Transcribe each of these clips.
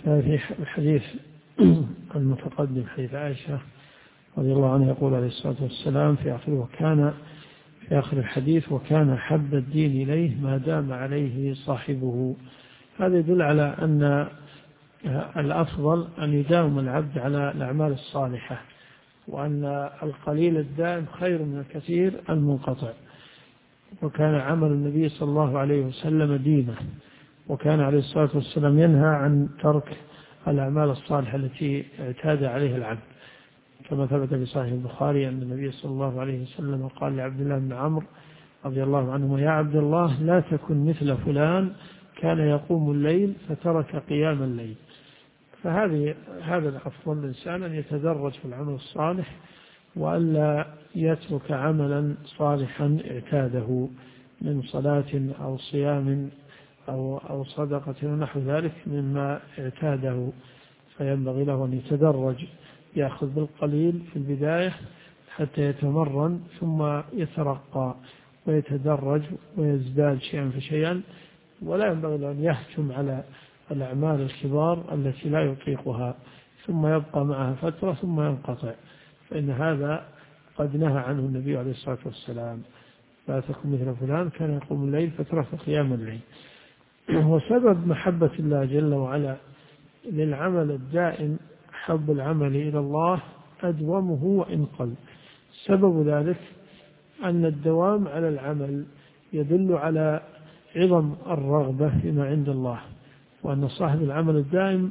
في الحديث المتقدم حديث عائشة رضي الله عنها يقول عليه الصلاة والسلام في آخر الحديث: وكان حب الدين إليه ما دام عليه صاحبه. هذا يدل على أن الأفضل أن يداوم العبد على الأعمال الصالحة، وأن القليل الدائم خير من الكثير المنقطع. وكان عمل النبي صلى الله عليه وسلم دينه، وكان عليه الصلاة والسلام ينهى عن ترك الأعمال الصالحة التي اعتاد عليها العبد، كما ثبت في صحيح البخاري أن النبي صلى الله عليه وسلم قال لعبد الله بن عمرو رضي الله عنهما: يا عبد الله لا تكن مثل فلان كان يقوم الليل فترك قيام الليل. هذا الأفضل الإنسان أن يتدرج في العمل الصالح، وألا يترك عملا صالحا اعتاده من صلاة أو صيام أو صدقة ونحو ذلك مما اعتاده، فينبغي له أن يتدرج، يأخذ بالقليل في البداية حتى يتمرن، ثم يترقى ويتدرج ويزداد شيئا فشيئا، ولا ينبغي له أن يهجم على الأعمال الكبار التي لا يطيقها ثم يبقى معها فترة ثم ينقطع، فإن هذا قد نهى عنه النبي عليه الصلاة والسلام: لا تكن مثل فلان كان يقوم الليل فترك قيام الليل. وسبب محبة الله جل وعلا للعمل الدائم حب العمل إلى الله أدومه وإن قل. سبب ذلك أن الدوام على العمل يدل على عظم الرغبة فيما عند الله، وأن صاحب العمل الدائم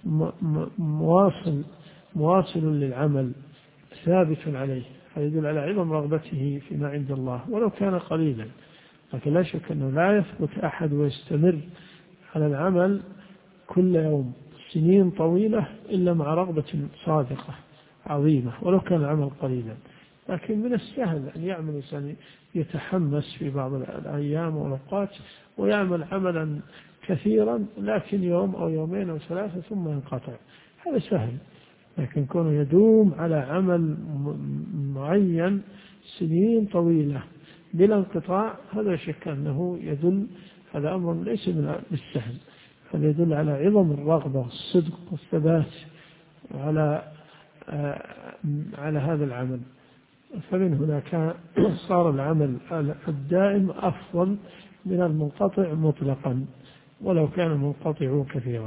مواصل للعمل ثابت عليه، هذا يدل على عظم رغبته فيما عند الله ولو كان قليلا. لكن لا شك أنه لا يثبت أحد ويستمر على العمل كل يوم سنين طويلة إلا مع رغبة صادقة عظيمة ولو كان العمل قليلا. لكن من السهل أن يعمل الإنسان يتحمس في بعض الأيام والأوقات ويعمل عملا كثيرا، لكن يوم أو يومين أو ثلاثة ثم ينقطع، هذا سهل. لكن كونه يدوم على عمل معين سنين طويلة بلا انقطاع، هذا شك أنه يدل، هذا أمر ليس بالسهل، هذا يدل على عظم الرغبة والصدق والثبات على هذا العمل. فمن هنا كان صار العمل الدائم أفضل من المنقطع مطلقا ولو كان المنقطع كثيرا.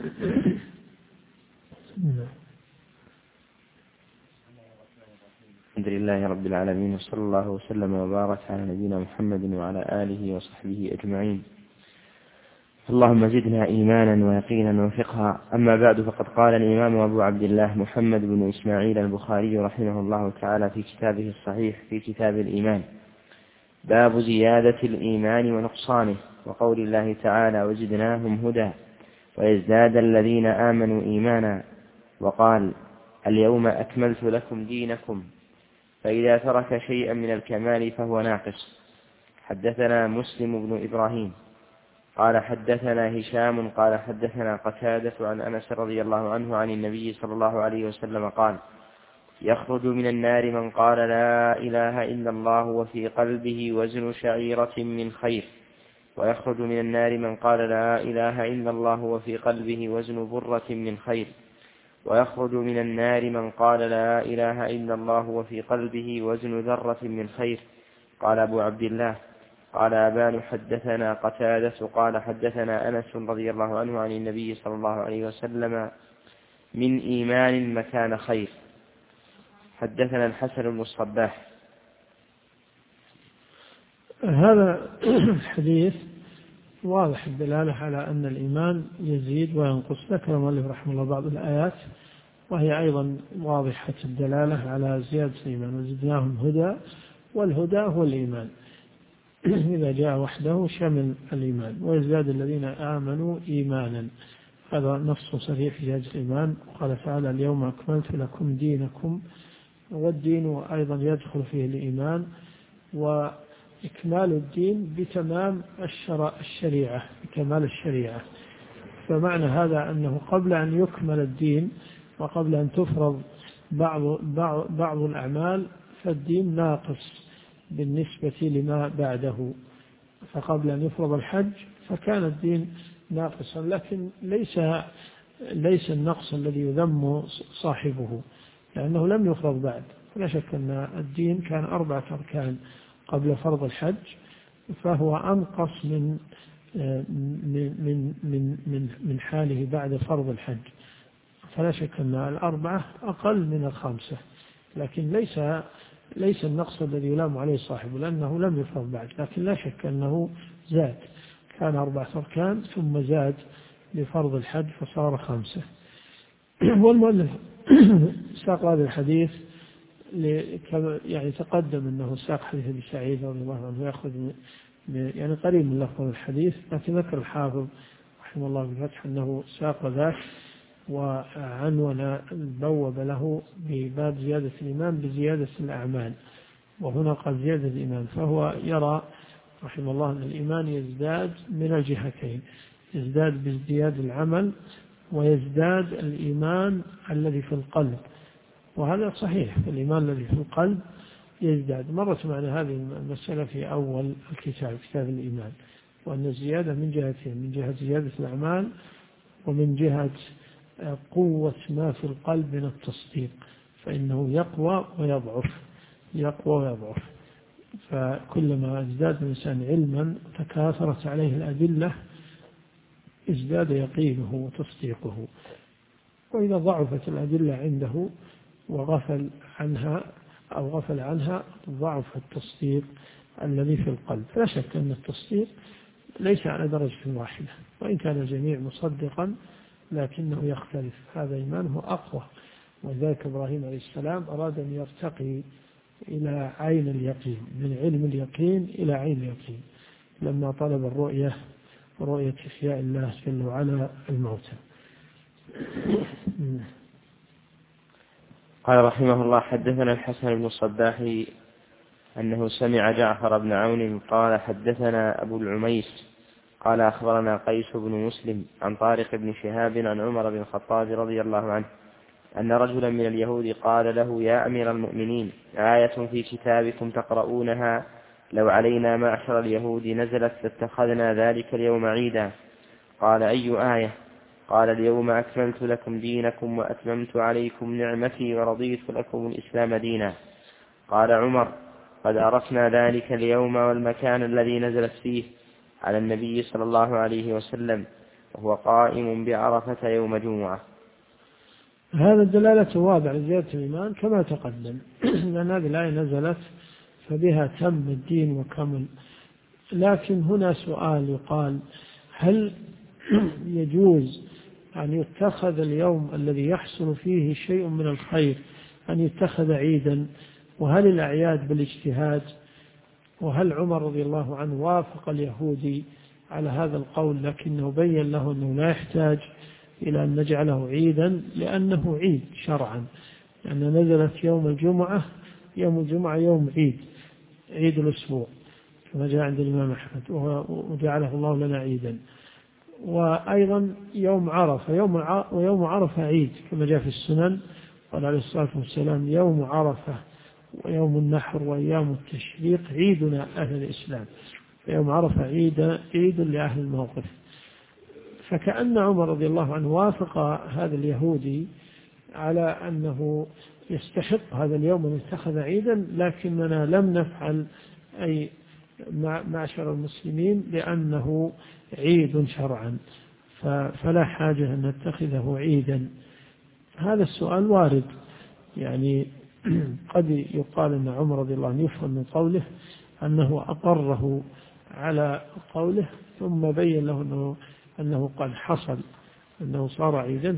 الحمد لله رب العالمين، وصلى الله وسلم وبارك على نبينا محمد وعلى آله وصحبه أجمعين. اللهم زدنا إيمانا ويقينا وفقها. أما بعد، فقد قال الإمام أبو عبد الله محمد بن إسماعيل البخاري رحمه الله تعالى في كتابه الصحيح في كتاب الإيمان: باب زيادة الإيمان ونقصانه، وقول الله تعالى: وزدناهم هدى ويزداد الذين آمنوا إيمانا. وقال: اليوم أكملت لكم دينكم، فإذا ترك شيئا من الكمال فهو ناقص. حدثنا مسلم بن إبراهيم قال حدثنا هشام قال حدثنا قتادة عن أنس رضي الله عنه عن النبي صلى الله عليه وسلم قال: يخرج من النار من قال لا إله إلا الله وفي قلبه وزن شعيرة من خير، ويخرج من النار من قال لا إله إلا الله وفي قلبه وزن برة من خير، ويخرج من النار من قال لا إله إلا الله وفي قلبه وزن ذرة من خير. قال أبو عبد الله: قال أبان حدثنا قتادة قال حدثنا أنس رضي الله عنه عن النبي صلى الله عليه وسلم: من إيمان مكان خير. حدثنا الحسن بن الصباح. هذا الحديث واضح الدلالة على أن الإيمان يزيد وينقص. ذكر المؤلف رحمه الله بعض الآيات وهي أيضا واضحة الدلالة على زيادة الإيمان: وزدناهم هدى، والهدى هو الإيمان، إذا جاء وحده شمل الإيمان. ويزداد الذين آمنوا إيمانا، هذا نص صريح في زيادة الإيمان. قال تعالى: اليوم أكملت لكم دينكم، والدين أيضا يدخل فيه الإيمان، وإكمال الدين بتمام الشريعة، بكمال الشريعة. فمعنى هذا أنه قبل أن يكمل الدين وقبل أن تفرض بعض الأعمال فالدين ناقص بالنسبة لما بعده. فقبل أن يفرض الحج فكان الدين ناقصا، لكن ليس ليس النقص الذي يذم صاحبه، لأنه لم يفرض بعد. لا شك أن الدين كان 4 أركان قبل فرض الحج، فهو أنقص من حاله بعد فرض الحج. فلا شك أن 4 أقل من 5، لكن ليس النقص الذي يلام عليه صاحبه، لأنه لم يفرض بعد. لكن لا شك أنه زاد، كان 4 أركان ثم زاد لفرض الحج فصار 5. والمؤلف ساق هذا الحديث يعني تقدم أنه ساق حديث أبي سعيد رضي الله عنه يأخذ يعني قريب من لفظ الحديث، لكن ذكر الحافظ رحمه الله بالفتح أنه ساق ذاك وعنون بوب له بباب زيادة الإيمان بزيادة الأعمال، وهنا قال زيادة الإيمان. فهو يرى رحمه الله أن الإيمان يزداد من الجهتين، يزداد بازدياد العمل ويزداد الإيمان الذي في القلب، وهذا صحيح. الإيمان الذي في القلب يزداد. مرت معنا هذه المسألة في أول الكتاب، كتاب الإيمان، وأن الزيادة من جهتين، من جهة زيادة الأعمال ومن جهة قوة ما في القلب من التصديق، فإنه يقوى ويضعف، يقوى ويضعف. فكلما ازداد الإنسان علما تكاثرت عليه الأدلة ازداد يقينه وتصديقه، وإذا ضعفت الأدلة عنده وغفل عنها أو غفل عنها ضعف التصديق الذي في القلب. فلا شك أن التصديق ليس على درجة واحدة، وإن كان الجميع مصدقا لكنه يختلف، هذا إيمانه أقوى. وذلك إبراهيم عليه السلام أراد أن يرتقي إلى عين اليقين، من علم اليقين إلى عين اليقين، لما طلب رؤية إحياء الله جل وعلا الموتى. قال رحمه الله: حدثنا الحسن بن الصباح أنه سمع جعفر بن عون قال: حدثنا أبو العميس قال: أخبرنا قيس بن مسلم عن طارق بن شهاب عن عمر بن الخطاب رضي الله عنه أن رجلا من اليهود قال له: يا أمير المؤمنين، آية في كتابكم تقرؤونها لو علينا معشر اليهود نزلت لاتخذنا ذلك اليوم عيدا. قال: أي آية؟ قال: اليوم أكملت لكم دينكم وأتممت عليكم نعمتي ورضيت لكم الإسلام دينا. قال عمر: قد عرفنا ذلك اليوم والمكان الذي نزلت فيه على النبي صلى الله عليه وسلم وهو قائم بعرفة يوم جمعة. هذا الدلالة واضح لزيادة الإيمان كما تقدم، لأن هذه الآية نزلت فبها تم الدين وكمل. لكن هنا سؤال يقال: هل يجوز أن يتخذ اليوم الذي يحصل فيه شيء من الخير أن يتخذ عيدا؟ وهل الأعياد بالاجتهاد؟ وهل عمر رضي الله عنه وافق اليهودي على هذا القول، لكنه بين له أنه لا يحتاج إلى أن نجعله عيدا لأنه عيد شرعا، لأن نزلت يوم الجمعة، يوم الجمعة يوم عيد الأسبوع كما جاء عند الإمام أحمد، وجعله الله لنا عيدا. وأيضا يوم عرفة، ويوم عرفة عيد كما جاء في السنن، قال عليه الصلاة والسلام: يوم عرفة ويوم النحر وأيام التشريق عيدنا أهل الإسلام. فيوم عرفة عيد لأهل الموقف. فكأن عمر رضي الله عنه وافق هذا اليهودي على أنه يستحق هذا اليوم أن يتخذ عيدا، لكننا لم نفعل أي معشر المسلمين لأنه عيد شرعا، فلا حاجة أن نتخذه عيدا. هذا السؤال وارد، يعني قد يقال أن عمر رضي الله عنه يفهم من قوله أنه أقره على قوله ثم بين له أنه قد حصل، أنه صار عيدا،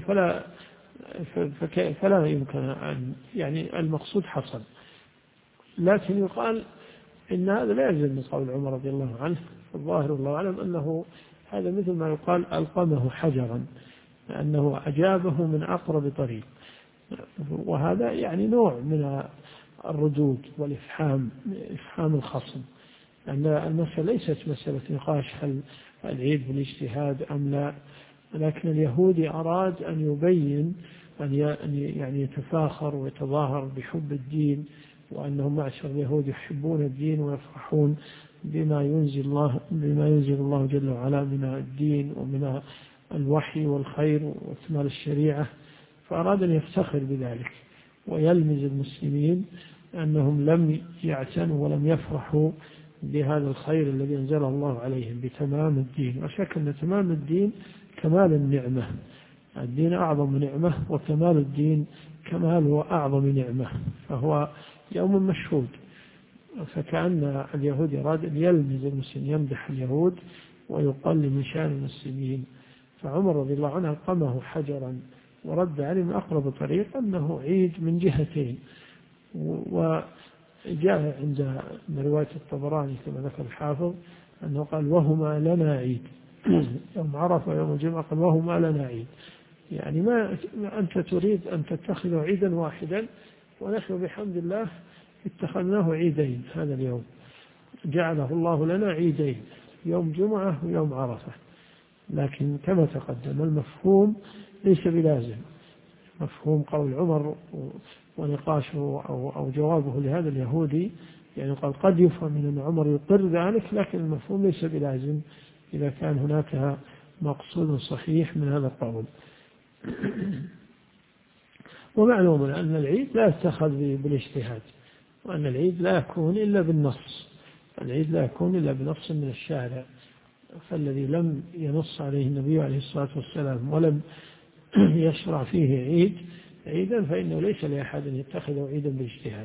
فلا يمكن أن يعني المقصود حصل. لكن يقال إن هذا لا يلزم من قول عمر رضي الله عنه. الظاهر والله أعلم أنه هذا مثل ما يقال ألقمه حجرا، لأنه أجابه من أقرب طريق، وهذا يعني نوع من الردود والإفحام، إفحام الخصم، أن المسألة ليست مسألة نقاش هل العيد بالاجتهاد أم لا، لكن اليهودي أراد أن يبين أن يعني يتفاخر ويتظاهر بحب الدين، وأنهم معشر اليهود يحبون الدين ويفرحون بما ينزل الله جل وعلا من الدين ومن الوحي والخير واكتمال الشريعة، فأراد أن يفتخر بذلك ويلمز المسلمين أنهم لم يعتنوا ولم يفرحوا بهذا الخير الذي أنزله الله عليهم بتمام الدين. وشك أن تمام الدين كمال النعمة، الدين أعظم نعمة، وكمال الدين كمال أعظم نعمة، فهو يوم مشهود. فكأن اليهود أراد أن يلمز المسلمين، يمدح اليهود ويقلل من شأن المسلمين. فعمر رضي الله عنه قمه حجرا ورد عليه من أقرب طريق أنه عيد من جهتين. وجاء عند رواية الطبراني كما ذكر الحافظ أنه قال وهما لنا عيد، يوم عرفة ويوم الجمعة قال وهما لنا عيد، يعني ما أنت تريد أن تتخذه عيدا واحدا، ونحن بحمد الله اتخذناه عيدين. هذا اليوم جعله الله لنا عيدين، يوم جمعة ويوم عرفة. لكن كما تقدم المفهوم ليس بلازم. مفهوم قول عمر ونقاشه أو جوابه لهذا اليهودي، يعني قال قد يفهم من أن عمر يقر ذلك، لكن المفهوم ليس بلازم إذا كان هناك مقصود صحيح من هذا القول. ومعلوم أن العيد لا يتخذ بالاجتهاد، وأن العيد لا يكون إلا بالنص، العيد لا يكون إلا بنص من الشارع. فالذي لم ينص عليه النبي عليه الصلاة والسلام ولم يشرع فيه عيدا فإنه ليس لأحد أن يتخذه عيدا بالاجتهاد.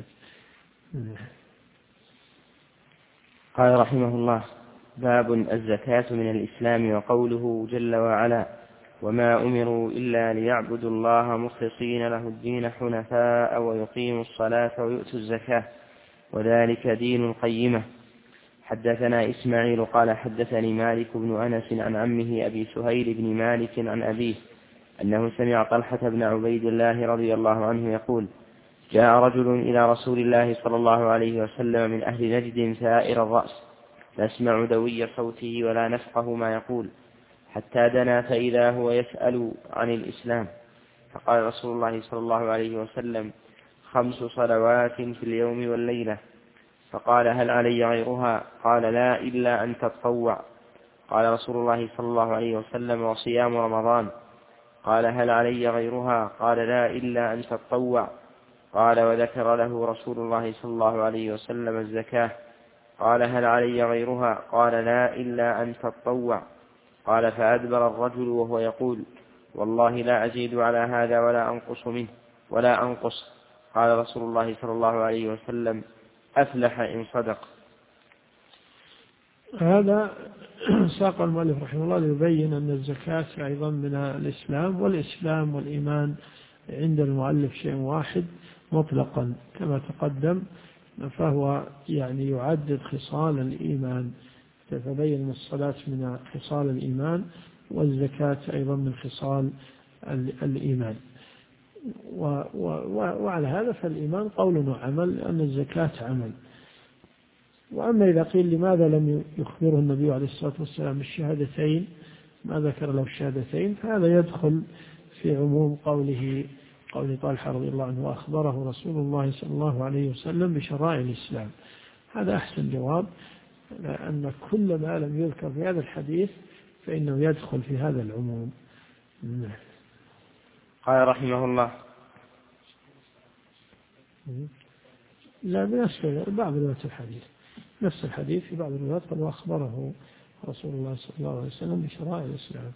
قال رحمه الله: باب الزكاة من الإسلام. وقوله جل وعلا: وما أمروا إلا ليعبدوا الله مخلصين له الدين حنفاء ويقيموا الصلاة ويؤتوا الزكاة وذلك دين القيمة. حدثنا إسماعيل قال حدثني مالك بن أنس عن عمه أبي سهيل بن مالك عن أبيه أنه سمع طلحة بن عبيد الله رضي الله عنه يقول: جاء رجل إلى رسول الله صلى الله عليه وسلم من أهل نجد ثائر الرأس، نسمع دوي صوته ولا نفقه ما يقول، حتى دنا فإذا هو يسأل عن الإسلام. فقال رسول الله صلى الله عليه وسلم: 5 صلوات في اليوم والليلة. فقال: هل علي غيرها؟ قال: لا إلا أن تتطوع. قال رسول الله صلى الله عليه وسلم: وصيام رمضان. قال: هل علي غيرها؟ قال: لا إلا أن تتطوع. قال: وذكر له رسول الله صلى الله عليه وسلم الزكاة. قال: هل علي غيرها؟ قال: لا إلا أن تتطوع. قال: فأدبر الرجل وهو يقول: والله لا أزيد على هذا ولا أنقص منه ولا أنقص. قال رسول الله صلى الله عليه وسلم: أفلح إن صدق. هذا ساق المؤلف رحمه الله ليبين أن الزكاة أيضا من الإسلام، والإسلام والإيمان عند المؤلف شيء واحد مطلقا كما تقدم، فهو يعني يعدد خصال الإيمان، تتبين الصلاة من خصال الإيمان، والزكاة أيضا من خصال الإيمان. وعلى هذا فالإيمان قول وعمل، لأن الزكاة عمل. وأما إذا قيل لماذا لم يخبره النبي عليه الصلاة والسلام الشهادتين، ما ذكر له الشهادتين، فهذا يدخل في عموم قول طلحة رضي الله عنه: وأخبره رسول الله صلى الله عليه وسلم بشرائع الإسلام. هذا أحسن جواب، لأن كل ما لم يذكر في هذا الحديث فإنه يدخل في هذا العموم. قال رحمه الله: لا، بنفس بعض روايات الحديث، نفس الحديث في بعض الروايات قال: وأخبره رسول الله صلى الله عليه وسلم بشرائع الإسلام.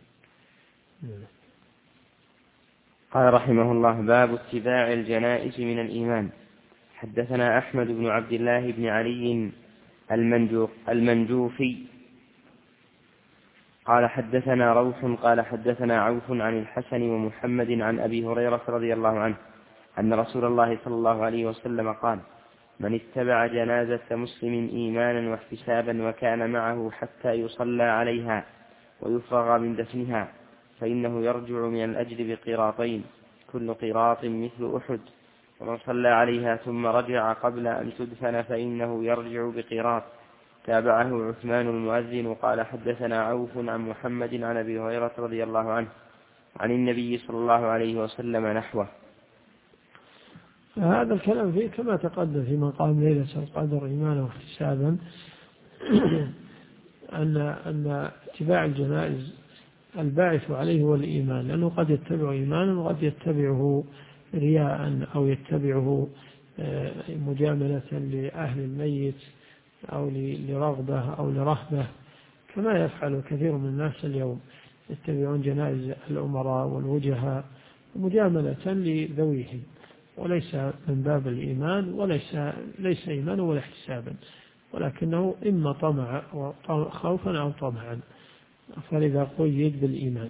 قال رحمه الله: باب اتباع الجنائز من الإيمان. حدثنا أحمد بن عبد الله بن علي المنجوفي قال حدثنا روح قال حدثنا عوف عن الحسن ومحمد عن أبي هريرة رضي الله عنه أن رسول الله صلى الله عليه وسلم قال: من اتبع جنازة مسلم إيمانا واحتسابا وكان معه حتى يصلى عليها ويفرغ من دفنها فإنه يرجع من الأجر بقيراطين، كل قيراط مثل أحد. ومن صلى عليها ثم رجع قبل أن تدفن فإنه يرجع بقيراط. تابعه عثمان المؤذن قال حدثنا عوف عن محمد عن أبي هريرة رضي الله عنه عن النبي صلى الله عليه وسلم نحوه. هذا الكلام فيه كما تقدم في مقام ليلة القدر إيمانا واحتسابا أن اتباع الجنائز الباعث عليه هو الإيمان، لأنه قد يتبع إيمانا وقد يتبعه رياء أو يتبعه مجاملة لأهل الميت أو لرغبة أو لرهبة، كما يفعل كثير من الناس اليوم، يتبعون جنائز الأمراء والوجهاء مجاملة لذويهم، وليس من باب الإيمان، ليس إيمانا ولا احتسابا، ولكنه إما طمع خوفا أو طمعا، فلذا قيد بالإيمان.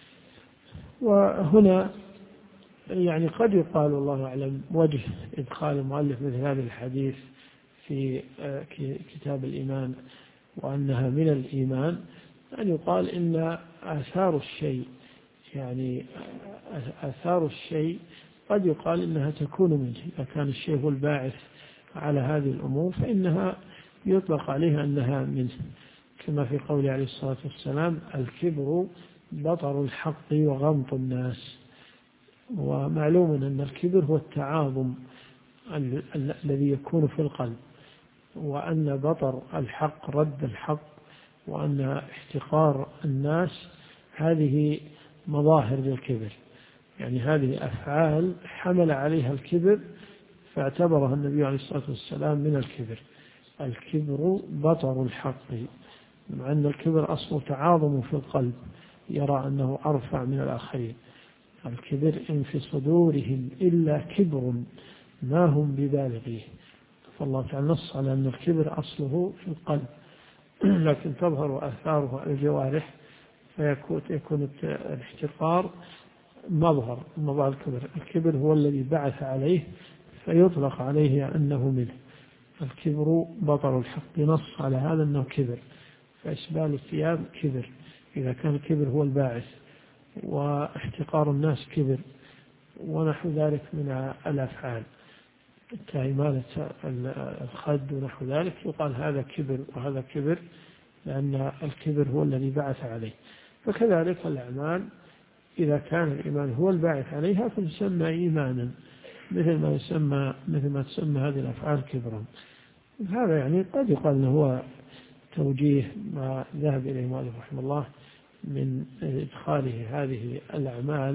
وهنا يعني قد يقال الله أعلم وجه إدخال المؤلف مثل هذا الحديث في كتاب الإيمان وأنها من الإيمان، أن يقال إن آثار الشيء، يعني آثار الشيء قد يقال إنها تكون منه، إذا كان الشيء هو الباعث على هذه الأمور فإنها يطلق عليها أنها منه، كما في قوله عليه الصلاة والسلام: الكبر بطر الحق وغمط الناس. ومعلوم أن الكبر هو التعاظم الذي يكون في القلب، وأن بطر الحق رد الحق، وأن احتقار الناس هذه مظاهر للكبر، يعني هذه أفعال حمل عليها الكبر فاعتبرها النبي عليه الصلاة والسلام من الكبر. الكبر بطر الحق، مع أن الكبر أصله تعاظم في القلب، يرى أنه أرفع من الآخرين. الكبر إن في صدورهم إلا كبر ما هم ببالغيه، فالله تعالى نص على أن الكبر أصله في القلب، لكن تظهر آثاره الجوارح، فيكون الاحتقار مظهر الكبر. الكبر هو الذي بعث عليه فيطلق عليه أنه منه. الكبر بطر الحق، نص على هذا أنه كبر، فإسبال الثياب كبر إذا كان الكبر هو الباعث، واحتقار الناس كبر، ونحو ذلك من الأفعال كإمالة الخد ونحو ذلك، يقال هذا كبر وهذا كبر، لأن الكبر هو الذي بعث عليه. فكذلك الأعمال إذا كان الإيمان هو الباعث عليها فتسمى إيمانا، مثل ما تسمى هذه الأفعال كبرا. هذا يعني قد يقال أنه هو توجيه ما ذهب إليه المؤلف رحمه الله من إدخاله هذه الأعمال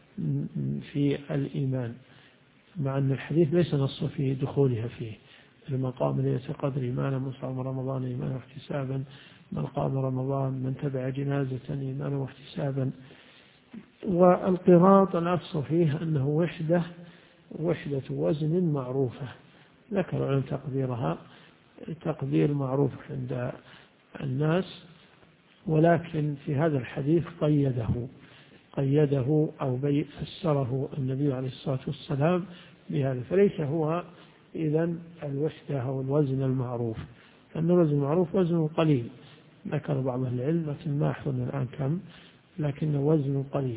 في الإيمان، مع أن الحديث ليس نص في دخولها فيه. لما قام ليلة القدر إيمانا من صام رمضان إيمانا واحتسابا، من قام رمضان، من تبع جنازة إيمانا واحتسابا. والقراط الأصل فيه أنه وحدة وزن معروفة، ذكر عن تقديرها تقدير معروف عند الناس، ولكن في هذا الحديث قيده أو فسره النبي عليه الصلاة والسلام بهذا، فليس هو إذن الوحدة أو الوزن المعروف، لأن الوزن المعروف وزن قليل، ذكر بعض العلم لكن ما أحفظ الآن كم، لكنه وزن قليل.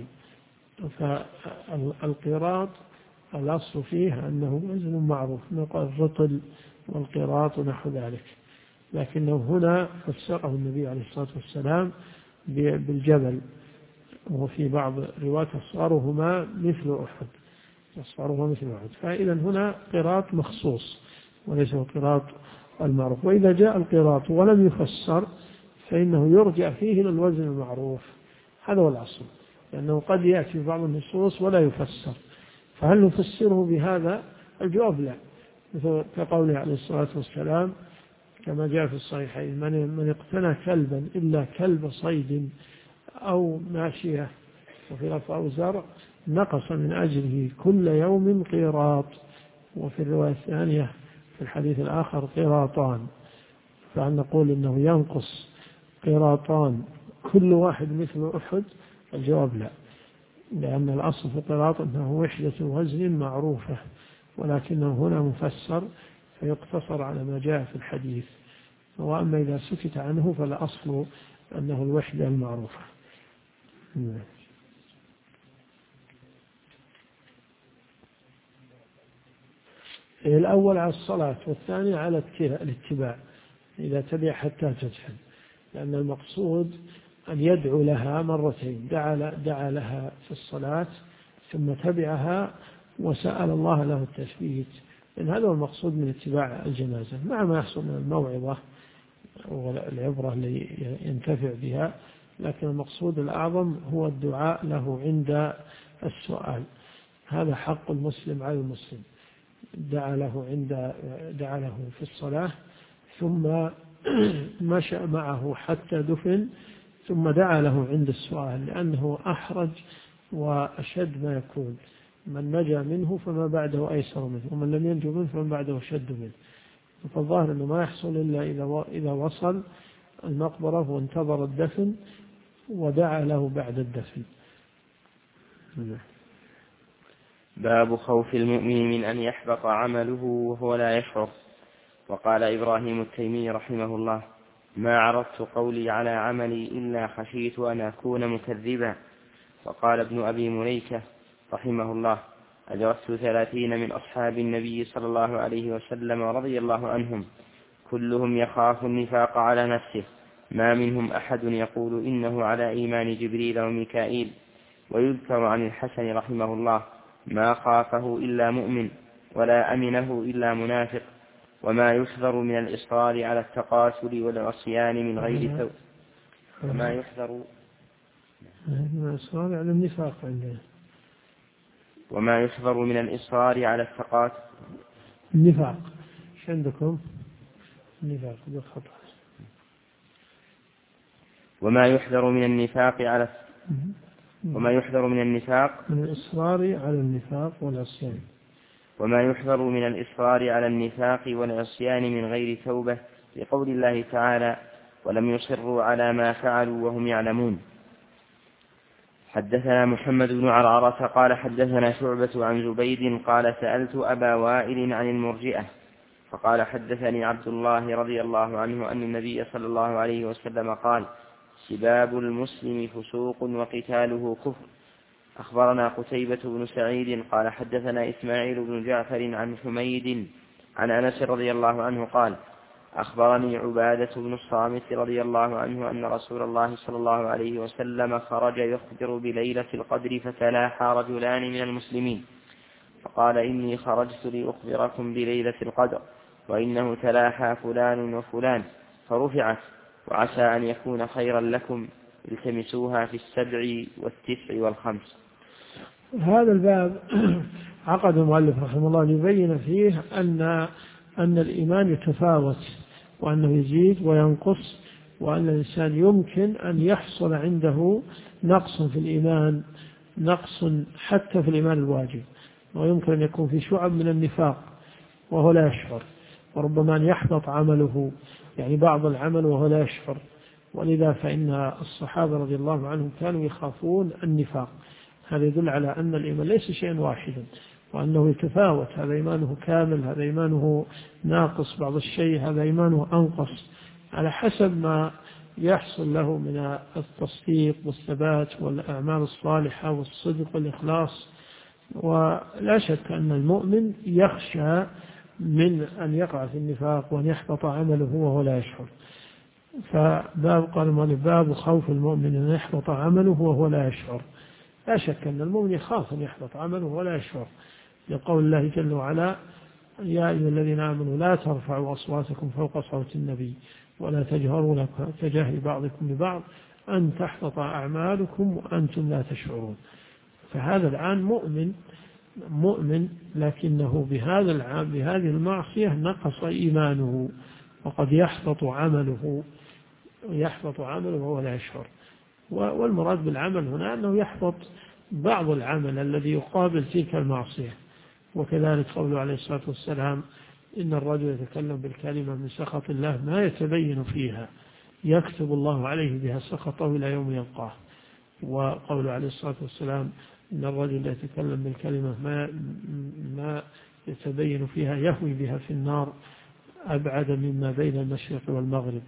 فالقراط الأصل فيه أنه وزن معروف، نقول الرطل والقراط ونحو ذلك، لكنه هنا فسره النبي عليه الصلاة والسلام بالجبل، وفي بعض روايات أصغرهما مثل أحد، فإذا هنا قراط مخصوص وليس القراط المعروف. وإذا جاء القراط ولم يفسر فإنه يرجع فيه إلى الوزن المعروف، هذا هو الأصل، لأنه قد يأتي بعض النصوص ولا يفسر، فهل نفسره بهذا؟ الجواب لا، مثل كقوله عليه الصلاة والسلام كما جاء في الصحيحين: من اقتنى كلبا إلا كلب صيد أو ماشية، وفي لفظ أو زرع، نقص من أجره كل يوم قيراط، وفي الرواية الثانية في الحديث الآخر قيراطان. فهل نقول إنه ينقص قيراطان كل واحد مثل أحد؟ الجواب لا، لأن الأصل في القراط أنه وحدة وزن معروفة، ولكنه هنا مفسر فيقتصر على ما جاء في الحديث. وأما إذا سكت عنه فالأصل أنه الوحدة المعروفة. الأول على الصلاة، والثاني على الاتباع، إذا تبع حتى تدخل، لأن المقصود أن يدعو لها مرتين، دعا لها في الصلاة ثم تبعها وسأل الله له التثبيت، لأن هذا هو المقصود من اتباع الجنازة، مع ما يحصل من الموعظة والعبرة اللي ينتفع بها، لكن المقصود الأعظم هو الدعاء له عند السؤال. هذا حق المسلم على المسلم، دعا له في الصلاة ثم مشى معه حتى دفن ثم دعا له عند السؤال، لأنه أحرج وأشد ما يكون. من نجا منه فما بعده أيسر منه، ومن لم ينجو منه فما بعده شد منه. فالظاهر أنه ما يحصل إلا إذا وصل المقبرة وانتظر الدفن ودعا له بعد الدفن. باب خوف المؤمن من أن يحبط عمله وهو لا يشعر. وقال إبراهيم التيمي رحمه الله: ما عرضت قولي على عملي إلا خشيت أن أكون مكذبا. وقال ابن أبي مليكة رحمه الله: أدركت 30 من أصحاب النبي صلى الله عليه وسلم رضي الله عنهم كلهم يخاف النفاق على نفسه، ما منهم أحد يقول إنه على إيمان جبريل وميكائيل. ويذكر عن الحسن رحمه الله: ما خافه إلا مؤمن ولا أمنه إلا منافق. وما يحذر من الإصرار على التقاتل والعصيان من غير توبة. وما يحذر من الإصرار على النفاق عندنا. وما يحذر من الإصرار على التقاتل. النفاق ايش عندكم؟ النفاق بالخطأ. وما يحذر من النفاق على وما يحذر من النفاق من الإصرار على النفاق والعصيان. وما يحذر من الإصرار على النفاق والعصيان من غير توبة، لقول الله تعالى: ولم يصروا على ما فعلوا وهم يعلمون. حدثنا محمد بن عرعرة قال حدثنا شعبة عن زبيد قال سألت أبا وائل عن المرجئة فقال حدثني عبد الله رضي الله عنه أن النبي صلى الله عليه وسلم قال: سباب المسلم فسوق وقتاله كفر. أخبرنا قتيبة بن سعيد قال حدثنا إسماعيل بن جعفر عن حميد عن أنس رضي الله عنه قال: أخبرني عبادة بن الصامت رضي الله عنه أن رسول الله صلى الله عليه وسلم خرج يخبر بليلة القدر فتلاحى رجلان من المسلمين فقال: إني خرجت لأخبركم بليلة القدر وإنه تلاحى فلان وفلان، فرفعت: وعسى أن يكون خيرا لكم، التمسوها في 7 و9 و5. هذا الباب عقد المؤلف رحمه الله ليبين فيه أن الإيمان يتفاوت، وأنه يزيد وينقص، وأن الإنسان يمكن أن يحصل عنده نقص في الإيمان، نقص حتى في الإيمان الواجب، ويمكن أن يكون في شعب من النفاق وهو لا يشعر، وربما أن يحبط عمله، يعني بعض العمل وهو لا يشعر. ولذا فإن الصحابة رضي الله عنهم كانوا يخافون النفاق. هذا يدل على أن الإيمان ليس شيئا واحدا، وأنه يتفاوت، هذا إيمانه كامل، هذا إيمانه ناقص بعض الشيء، هذا إيمانه أنقص، على حسب ما يحصل له من التصديق والثبات والأعمال الصالحة والصدق والإخلاص. ولا شك أن المؤمن يخشى من أن يقع في النفاق وأن يحبط عمله وهو لا يشعر. فباب قال المؤلف: باب خوف المؤمن أن يحبط عمله وهو لا يشعر. لا شك أن المؤمن يخاف أن يحبط عمله ولا يشعر، لقول الله جل وعلا: يا أيها الذين آمنوا لا ترفعوا أصواتكم فوق صوت النبي ولا تجهروا له كجهر بعضكم لبعض أن تحبط أعمالكم وأنتم لا تشعرون. فهذا الآن مؤمن لكنه بهذه المعصية نقص إيمانه، وقد يحبط عمله وهو لا يشعر. والمراد بالعمل هنا أنه يحبط بعض العمل الذي يقابل تلك المعصية. وكذلك قوله عليه الصلاة والسلام: إن الرجل يتكلم بالكلمة من سخط الله ما يتبين فيها يكتب الله عليه بها سخطه إلى يوم يلقاه. وقوله عليه الصلاة والسلام: إن الرجل يتكلم بالكلمة ما يتبين فيها يهوي بها في النار أبعد مما بين المشرق والمغرب.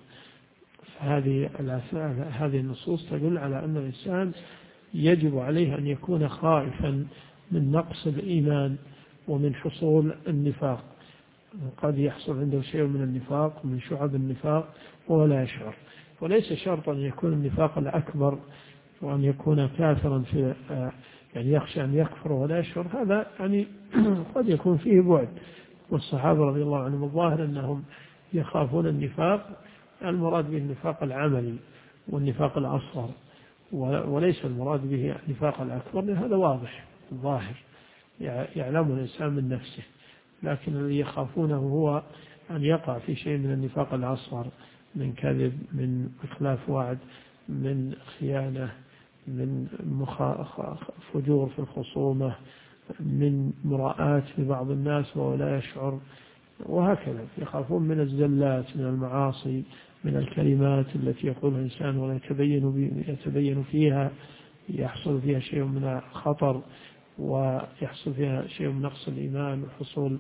هذه النصوص تدل على أن الإنسان يجب عليه أن يكون خائفا من نقص الإيمان ومن حصول النفاق. قد يحصل عنده شيء من النفاق ومن شعب النفاق وهو لا يشعر. وليس شرطا أن يكون النفاق الأكبر وأن يكون كافرا يعني يخشى أن يكفر ولا يشعر، هذا يعني قد يكون فيه بعد. والصحابة رضي الله عنهم الظاهر أنهم يخافون النفاق، المراد به النفاق العملي، والنفاق الأصغر، وليس المراد به النفاق الأكبر، لأن هذا واضح ظاهر يعلم الإنسان من نفسه، لكن الذي يخافونه هو أن يقع في شيء من النفاق الأصغر، من كذب، من إخلاف وعد، من خيانة، من فجور في الخصومة، من مراءات لبعض الناس وهو لا يشعر، وهكذا. يخافون من الزلات، من المعاصي، من الكلمات التي يقولها الإنسان ولا يتبين فيها، يحصل فيها شيء من الخطر، ويحصل فيها شيء من نقص الإيمان وحصول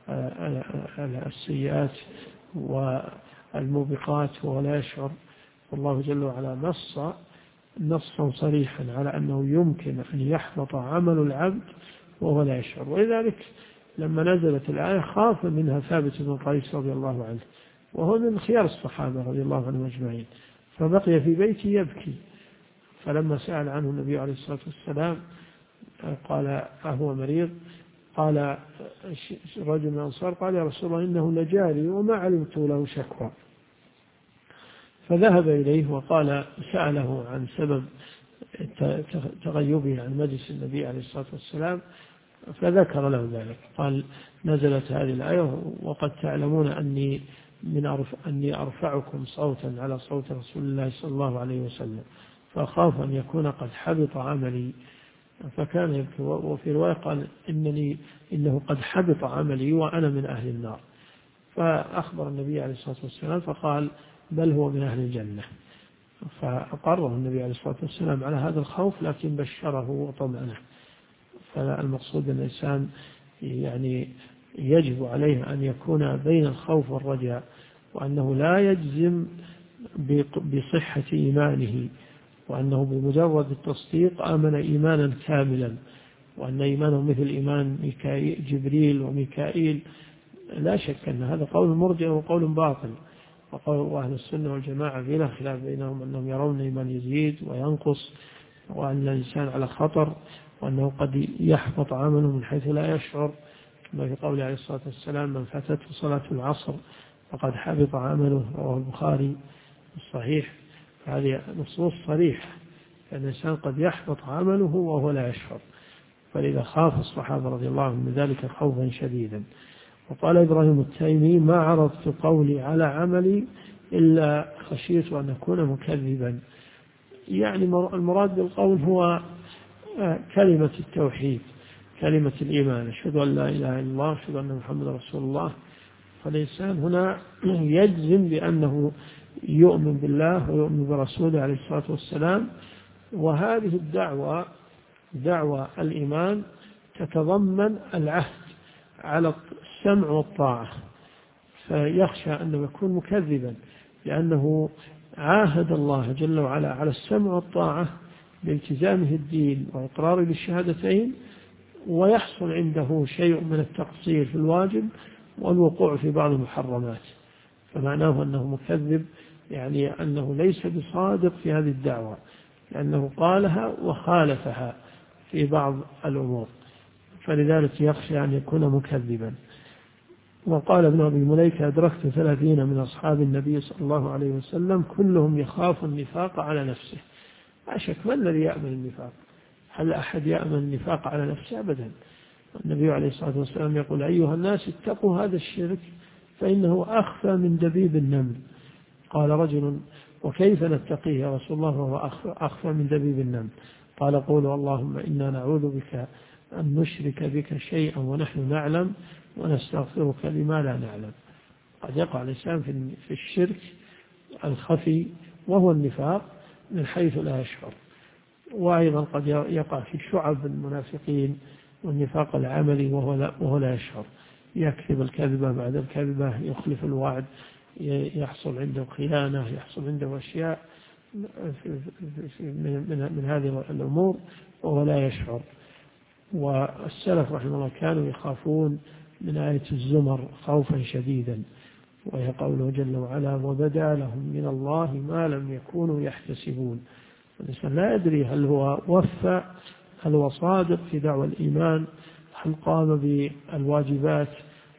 السيئات والموبقات وهو لا يشعر. والله جل وعلا نصا صريحا على أنه يمكن أن يحبط عمل العبد وهو لا يشعر. ولذلك لما نزلت الآية خاف منها ثابت بن قيس رضي الله عنه، وهو من خيار الصحابة رضي الله عنهم أجمعين، فبقي في بيته يبكي. فلما سأل عنه النبي عليه الصلاة والسلام قال أهو مريض؟ قال رجل من الأنصار قال يا رسول الله إنه لجاري وما علمت له شكوى. فذهب إليه وقال سأله عن سبب تغيبه عن مجلس النبي عليه الصلاة والسلام، فذكر له ذلك. قال نزلت هذه الآية وقد تعلمون أني أرفعكم صوتا على صوت رسول الله صلى الله عليه وسلم، فأخاف أن يكون قد حبط عملي. فكان يبكي. وفي رواية قال إنه قد حبط عملي وأنا من أهل النار. فأخبر النبي عليه الصلاة والسلام فقال بل هو من أهل الجنة. فأقره النبي عليه الصلاة والسلام على هذا الخوف، لكن بشره وطمأنه. فالمقصود أن الإنسان يعني يجب عليه أن يكون بين الخوف والرجاء، وأنه لا يجزم بصحة إيمانه، وأنه بمجرد التصديق آمن إيمانا كاملا، وأن إيمانه مثل إيمان جبريل وميكائيل. لا شك أن هذا قول مرجئ وقول باطل. وقول أهل السنة والجماعة بلا خلاف بينهم أنهم يرون الإيمان يزيد وينقص، وأن الإنسان على خطر، وأنه قد يحبط عمله من حيث لا يشعر، كما في قوله عليه الصلاة والسلام من فاتته صلاة العصر فقد حبط عمله، رواه البخاري الصحيح. هذه نصوص صريحة أن الإنسان قد يحبط عمله وهو لا يشعر. فلذا خاف الصحابة رضي الله عنهم من ذلك خوفا شديدا. وقال إبراهيم التيمي ما عرضت قولي على عملي إلا خشيت أن أكون مكذبا. يعني المراد بالقول هو كلمة التوحيد، كلمة الإيمان، أشهد أن لا إله إلا الله، أشهد أن محمد رسول الله. فالإنسان هنا يجزم بأنه يؤمن بالله ويؤمن برسوله عليه الصلاة والسلام. وهذه دعوة الإيمان تتضمن العهد على السمع والطاعة، فيخشى أنه يكون مكذبا، لأنه عاهد الله جل وعلا على السمع والطاعة بالتزامه الدين وإقراره بالشهادتين، ويحصل عنده شيء من التقصير في الواجب والوقوع في بعض المحرمات، فمعناه أنه مكذب، يعني أنه ليس بصادق في هذه الدعوة، لأنه قالها وخالفها في بعض الأمور، فلذلك يخشى أن يكون مكذبا. وقال ابن أبي مليكة أدركت 30 من أصحاب النبي صلى الله عليه وسلم كلهم يخاف النفاق على نفسه. لا شك، ما الذي يأمن النفاق؟ هل أحد يأمن النفاق على نفسه؟ أبدا. النبي عليه الصلاة والسلام يقول أيها الناس اتقوا هذا الشرك فإنه أخفى من دبيب النمل. قال رجل وكيف نتقيه يا رسول الله وهو أخفى من دبيب النمل؟ قال قولوا اللهم إنا نعوذ بك أن نشرك بك شيئا ونحن نعلم ونستغفرك لما لا نعلم. قد يقع الإنسان في الشرك الخفي وهو النفاق من حيث لا يشعر، وأيضا قد يقع في شعب المنافقين والنفاق العملي وهو لا يشعر، يكذب الكذبة بعد الكذبة، يخلف الوعد، يحصل عنده خيانة، يحصل عنده أشياء من هذه الأمور وهو لا يشعر. والسلف رحمه الله كانوا يخافون من آية الزمر خوفا شديدا، وهي قوله جل وعلا وبدا لهم من الله ما لم يكونوا يحتسبون. الإنسان لا يدري هل هو وفى، هل هو صادق في دعوة الإيمان، هل قام بالواجبات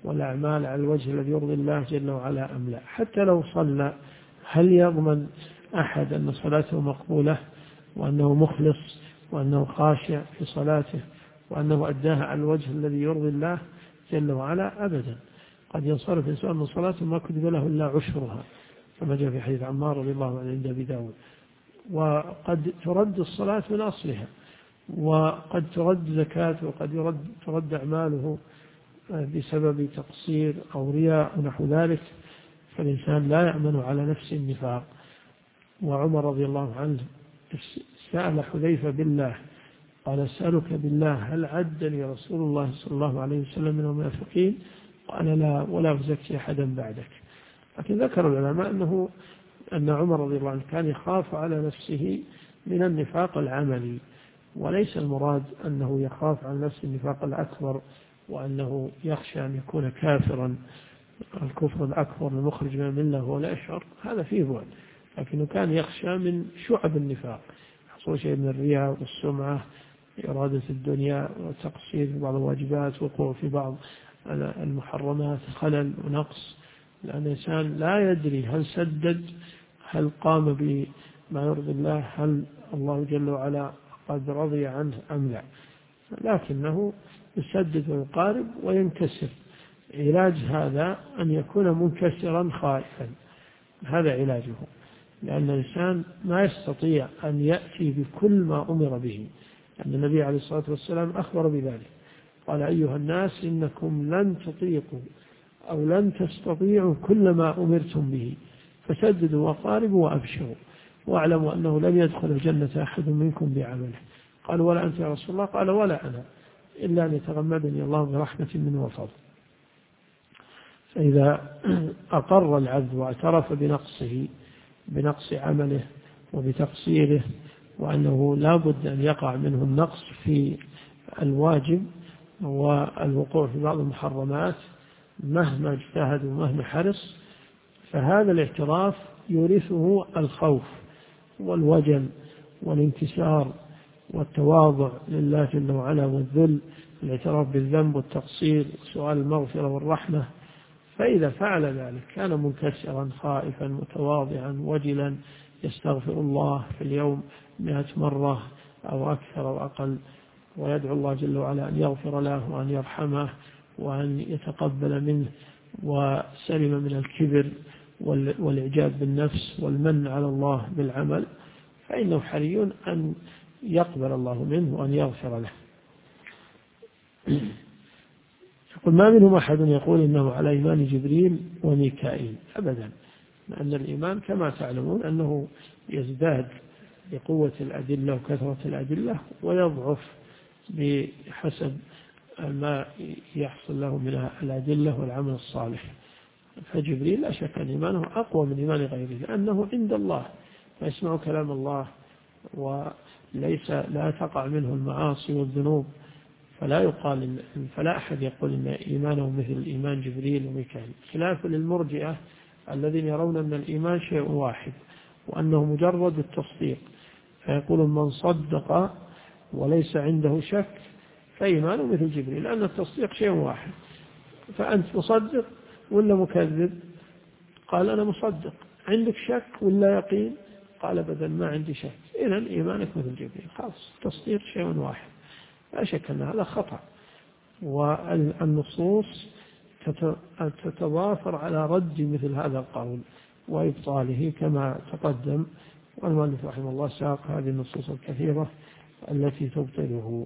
والأعمال على الوجه الذي يرضي الله جل وعلا أم لا. حتى لو صلى هل يضمن أحد أن صلاته مقبولة وأنه مخلص وأنه خاشع في صلاته وأنه أداها على الوجه الذي يرضي الله جل وعلا، أبدا. قد ينصرف إنسان من صلاته ما كتب له إلا عشرها، كما جاء في حديث عمار رضي الله عنه عند أبي داود. وقد ترد الصلاة من أصلها، وقد ترد زكاته، وقد ترد أعماله بسبب تقصير أو رياء ونحو ذلك، فالإنسان لا يأمن على نفسه النفاق. وعمر رضي الله عنه سأل حذيفة بالله، قال أسألك بالله هل عدني رسول الله صلى الله عليه وسلم من المنافقين؟ قال لا، ولا أزكي أحدا بعدك. لكن ذكر العلماء أن عمر رضي الله عنه كان يخاف على نفسه من النفاق العملي، وليس المراد أنه يخاف على نفسه النفاق الأكبر وأنه يخشى أن يكون كافرا، الكفر الأكبر المخرج من الملة هو لا يشعر، هذا فيه بعد، لكنه كان يخشى من شعب النفاق، حصول شيء من الرياء والسمعة، إرادة الدنيا وتقصير في بعض الواجبات، وقوع في بعض المحرمات، خلل ونقص، لأن الإنسان لا يدري هل سدد، هل قام بما يرضي الله، هل الله جل وعلا قد رضي عنه أم لا، لكنه يسدد ويقارب وينكسر. علاج هذا أن يكون منكسرا خائفا، هذا علاجه، لأن الإنسان ما يستطيع أن يأتي بكل ما أمر به، لأن النبي عليه الصلاة والسلام أخبر بذلك، قال أيها الناس إنكم لن تطيقوا أو لن تستطيعوا كل ما أمرتم به، فسددوا وقاربوا وأبشروا، واعلموا أنه لن يدخل الجنة أحد منكم بعمله. قال ولا أنت يا رسول الله؟ قال ولا أنا، إلا أن يتغمدني الله برحمة منه وفضل. فإذا أقر العبد واعترف بنقص عمله وبتقصيره، وأنه لا بد أن يقع منه النقص في الواجب والوقوع في بعض المحرمات مهما اجتهد ومهما حرص، فهذا الاعتراف يورثه الخوف والوجل والانكسار والتواضع لله جل وعلا والذل، الاعتراف بالذنب والتقصير وسؤال المغفرة والرحمة. فإذا فعل ذلك كان منكسرا خائفا متواضعا وجلا، يستغفر الله في اليوم 100 مرة أو أكثر أو أقل، ويدعو الله جل وعلا أن يغفر له وأن يرحمه وأن يتقبل منه، وسلم من الكبر والإعجاب بالنفس والمن على الله بالعمل، فإنه حري أن يقبل الله منه وأن يغفر له. يقول ما منهم أحد يقول إنه على إيمان جبريل وميكائيل، أبدا، لأن الإيمان كما تعلمون أنه يزداد بقوة الأدلة وكثرة الأدلة، ويضعف بحسب ما يحصل له من الأدلة والعمل الصالح. فجبريل لا شك أن إيمانه أقوى من إيمان غيره، لأنه عند الله فيسمع كلام الله لا تقع منه المعاصي والذنوب، فلا أحد يقول إن إيمانه مثل إيمان جبريل وميكائيل، خلاف للمرجئة الذين يرون أن الإيمان شيء واحد وأنه مجرد التصديق، فيقول من صدق وليس عنده شك فإيمانه مثل جبريل، لأن التصديق شيء واحد. فأنت مصدق ولا مكذب؟ قال أنا مصدق. عندك شك ولا يقين؟ قال بدل ما عندي شك. إذن إيمانك مثل جبريل، خلاص التصديق شيء واحد. لا شك أن هذا خطأ، والنصوص تتضافر على رد مثل هذا القول وإبطاله كما تقدم، والمؤلف رحمه الله ساق هذه النصوص الكثيرة التي تبطله.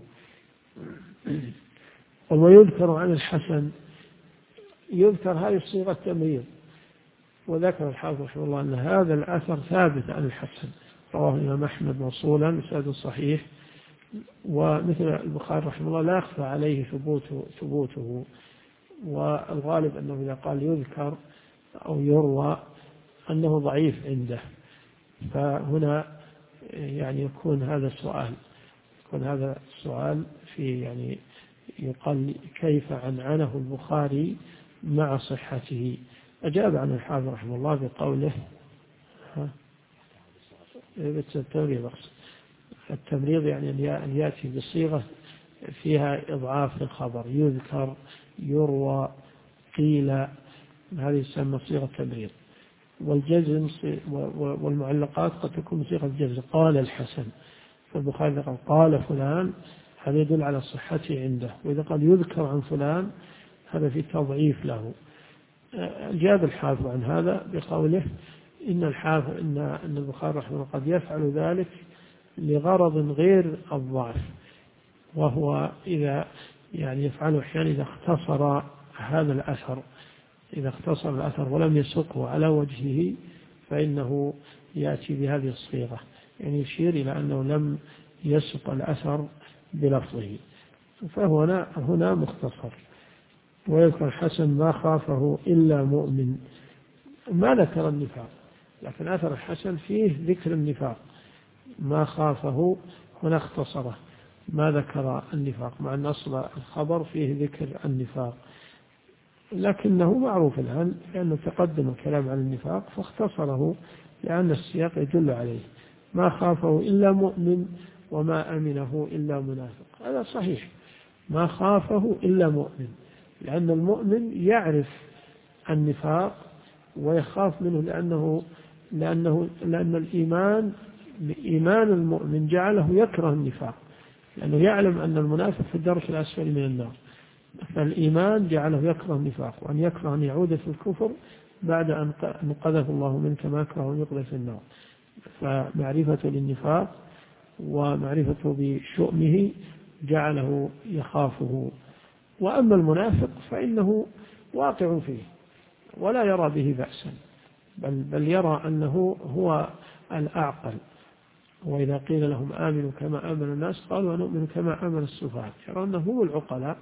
ويذكر عن الحسن، يذكر هذه الصيغة التمريض، وذكر الحافظ رحمه الله أن هذا الأثر ثابت عن الحسن، رواه الإمام أحمد موصولا بسند صحيح، ومثل البخاري رحمه الله لا يخفى عليه ثبوته، والغالب أنه إذا قال يذكر أو يروى أنه ضعيف عنده، فهنا يعني يكون هذا السؤال في يعني يقال كيف عنعنه البخاري مع صحته. أجاب عن الحافظ رحمه الله بقوله التمريض يعني أن يأتي بصيغة فيها إضعاف الخبر، يذكر، يروى، قيل، هذه تسمى صيغة تمريض. والجزم والمعلقات قد تكون بصيغة الجزم. قال الحسن، فالبخاري قال فلان، هذا يدل على صحته عنده. وإذا قال يذكر عن فلان هذا في تضعيف له. جاب الحافظ عن هذا بقوله إن البخاري رحمه الله قد يفعل ذلك لغرض غير الضعف، وهو إذا يعني يفعله أحيانا إذا اختصر هذا الأثر، إذا اختصر الأثر ولم يسقه على وجهه فإنه يأتي بهذه الصيغة، يعني يشير إلى أنه لم يسق الأثر بلفظه، فهو هنا مختصر. ويذكر الحسن ما خافه إلا مؤمن، ما ذكر النفاق، لكن أثر الحسن فيه ذكر النفاق، ما خافه هنا اختصره، ما ذكر النفاق، مع أن أصل الخبر فيه ذكر النفاق، لكنه معروف الآن لأنه تقدم الكلام عن النفاق فاختصره لأن السياق يدل عليه. ما خافه إلا مؤمن وما أمنه إلا منافق، هذا صحيح، ما خافه إلا مؤمن، لأن المؤمن يعرف النفاق ويخاف منه لأن إيمان المؤمن جعله يكره النفاق، لأنه يعلم أن المنافق في الدرك الأسفل من النار، فالإيمان جعله يكره النفاق، وأن يكره أن يعود في الكفر بعد أن قذف الله منك ما يكره أن يقذف في النار. فمعرفة للنفاق ومعرفته بشؤمه جعله يخافه. وأما المنافق فإنه واقع فيه ولا يرى به بأسا، بل يرى أنه هو الأعقل. وإذا قيل لهم آمنوا كما آمن الناس قالوا ونؤمن كما آمن السفهاء، يرى أنه هم العقلاء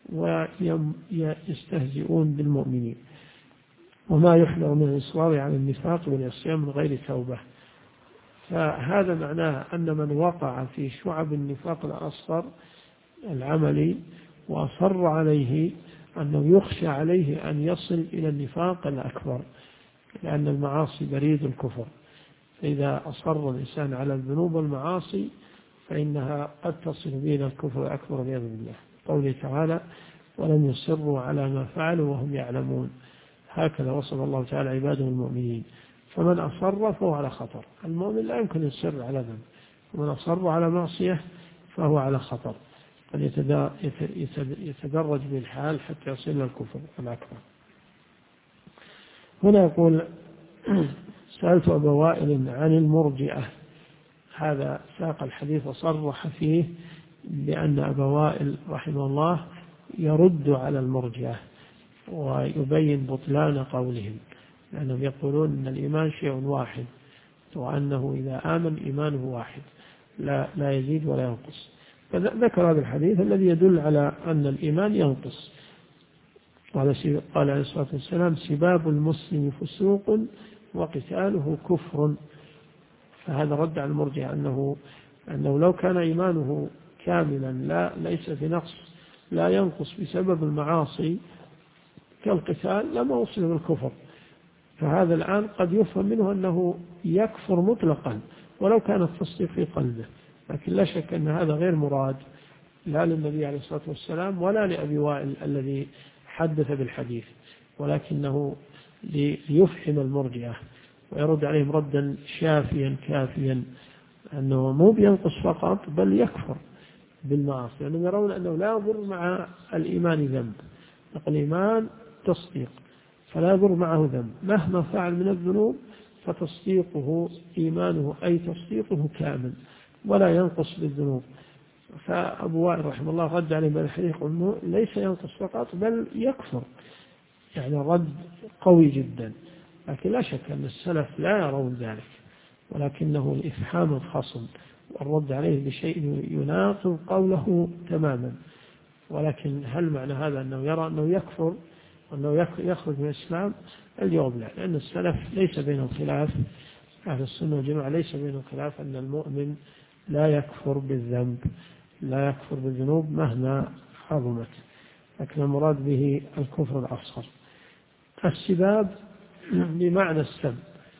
ويستهزئون بالمؤمنين. وما يحذر من الإصرار على النفاق والعصيان من غير توبة، فهذا معناه أن من وقع في شعب النفاق الأصغر العملي وأصر عليه أنه يخشى عليه أن يصل إلى النفاق الأكبر، لأن المعاصي بريد الكفر، فإذا أصر الإنسان على الذنوب والمعاصي فإنها قد تصل به إلى الكفر الأكبر والعياذ بالله. قوله تعالى ولم يصروا على ما فعلوا وهم يعلمون، هكذا وصف الله تعالى عباده المؤمنين. فمن أصر فهو على خطر، المؤمن لا يمكن يصر على ذنب، ومن أصر على معصية فهو على خطر، قد يتدرج بالحال حتى يصل إلى الكفر الأكبر. هنا يقول سألت أبا وائل عن المرجئة، هذا ساق الحديث وصرح فيه بأن أبا وائل رحمه الله يرد على المرجئة ويبين بطلان قولهم، لأنهم يقولون أن الإيمان شيء واحد، وأنه إذا آمن إيمانه واحد لا يزيد ولا ينقص. فذكر هذا الحديث الذي يدل على أن الإيمان ينقص. قال عليه الصلاة والسلام سباب المسلم فسوق وقتاله كفر، فهذا رد على المرجئة أنه لو كان إيمانه كاملا ليس في نقص لا ينقص بسبب المعاصي كالقتال لما وصل بالكفر. فهذا الآن قد يفهم منه أنه يكفر مطلقا ولو كان التصديق في قلبه، لكن لا شك أن هذا غير مراد لا للنبي عليه الصلاة والسلام ولا لأبي وائل الذي حدث بالحديث، ولكنه ليفهم المرجئة ويرد عليهم ردا شافيا كافيا أنه مو بينقص فقط بل يكفر بالمعاصي، لأنهم يرون أنه لا يضر مع الإيمان ذنب، الإيمان تصديق فلا يضر معه ذنب مهما فعل من الذنوب، فتصديقه إيمانه أي تصديقه كامل ولا ينقص بالذنوب. فأبو وائل رحمه الله رد عليه بالحديث أنه ليس ينقص فقط بل يكفر، يعني رد قوي جدا. لكن لا شك أن السلف لا يرون ذلك، ولكنه الإفحام الخصم والرد عليه بشيء يناقض قوله تماما. ولكن هل معنى هذا أنه يرى أنه يكفر وأنه يخرج من الإسلام؟ الجواب لا، لأن السلف ليس بينهم خلاف، أهل السنة والجماعة ليس بينهم خلاف أن المؤمن لا يكفر بالذنب، لا يكفر بالذنوب مهما عظمت، لكن المراد به الكفر الأصغر. السباب بمعنى السب،